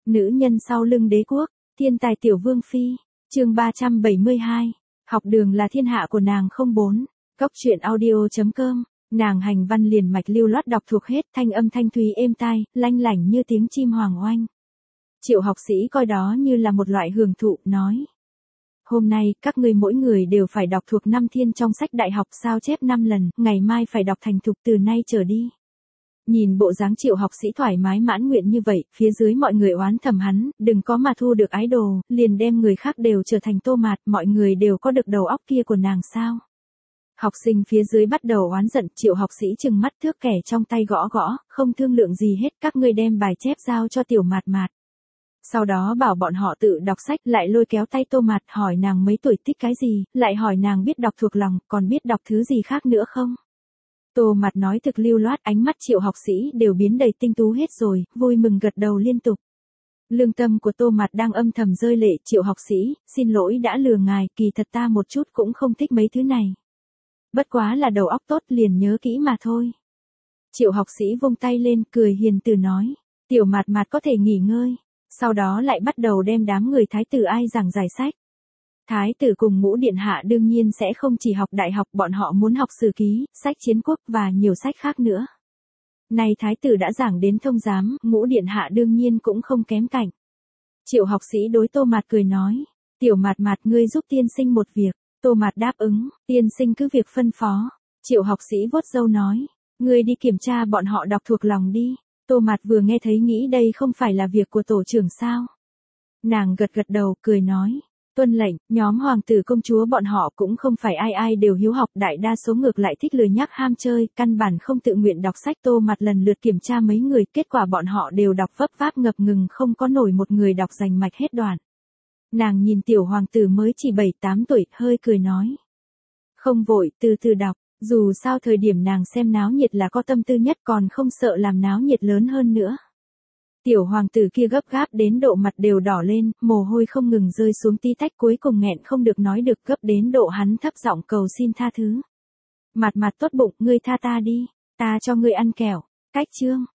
Nữ nhân sau lưng đế quốc, thiên tài tiểu vương phi, chương 372, học đường là thiên hạ của nàng không bốn, góc truyện audio.com, nàng hành văn liền mạch lưu loát đọc thuộc hết, thanh âm thanh thúy êm tai, lanh lảnh như tiếng chim hoàng oanh. Triệu học sĩ coi đó như là một loại hưởng thụ, nói. Hôm nay, các ngươi mỗi người đều phải đọc thuộc 5 thiên trong sách đại học sao chép 5 lần, ngày mai phải đọc thành thục từ nay trở đi. Nhìn bộ dáng Triệu học sĩ thoải mái mãn nguyện như vậy, phía dưới mọi người oán thầm hắn, đừng có mà thu được ái đồ, liền đem người khác đều trở thành tô mạt, mọi người đều có được đầu óc kia của nàng sao. Học sinh phía dưới bắt đầu oán giận, Triệu học sĩ trừng mắt thước kẻ trong tay gõ gõ, không thương lượng gì hết, các ngươi đem bài chép giao cho tiểu mạt mạt. Sau đó bảo bọn họ tự đọc sách, lại lôi kéo tay tô mạt hỏi nàng mấy tuổi thích cái gì, lại hỏi nàng biết đọc thuộc lòng, còn biết đọc thứ gì khác nữa không. Tô mạt nói thực lưu loát, ánh mắt Triệu học sĩ đều biến đầy tinh tú hết rồi, vui mừng gật đầu liên tục. Lương tâm của tô mạt đang âm thầm rơi lệ, Triệu học sĩ, xin lỗi đã lừa ngài, kỳ thật ta một chút cũng không thích mấy thứ này. Bất quá là đầu óc tốt liền nhớ kỹ mà thôi. Triệu học sĩ vung tay lên, cười hiền từ nói, tiểu mạt mạt có thể nghỉ ngơi. Sau đó lại bắt đầu đem đám người thái tử ai giảng giải sách. Thái tử cùng ngũ điện hạ đương nhiên sẽ không chỉ học đại học, bọn họ muốn học sử ký, sách chiến quốc và nhiều sách khác nữa. Này thái tử đã giảng đến thông giám, ngũ điện hạ đương nhiên cũng không kém cạnh. Triệu học sĩ đối tô mạt cười nói, tiểu mạt mạt ngươi giúp tiên sinh một việc. Tô mạt đáp ứng, tiên sinh cứ việc phân phó. Triệu học sĩ vuốt râu nói, ngươi đi kiểm tra bọn họ đọc thuộc lòng đi. Tô mạt vừa nghe thấy nghĩ đây không phải là việc của tổ trưởng sao. Nàng gật gật đầu, cười nói, tuân lệnh, nhóm hoàng tử công chúa bọn họ cũng không phải ai ai đều hiếu học, đại đa số ngược lại thích lười nhác ham chơi, căn bản không tự nguyện đọc sách. Tô mạt lần lượt kiểm tra mấy người, kết quả bọn họ đều đọc vấp váp ngập ngừng, không có nổi một người đọc rành mạch hết đoạn. Nàng nhìn tiểu hoàng tử mới chỉ 7-8 tuổi, hơi cười nói, không vội, từ từ đọc. Dù sao thời điểm nàng xem náo nhiệt là có tâm tư nhất, còn không sợ làm náo nhiệt lớn hơn nữa. Tiểu hoàng tử kia gấp gáp đến độ mặt đều đỏ lên, mồ hôi không ngừng rơi xuống tí tách, cuối cùng nghẹn không được nói được, gấp đến độ hắn thấp giọng cầu xin tha thứ. Mạt mạt tốt bụng, ngươi tha ta đi, ta cho ngươi ăn kẹo. Cách chương.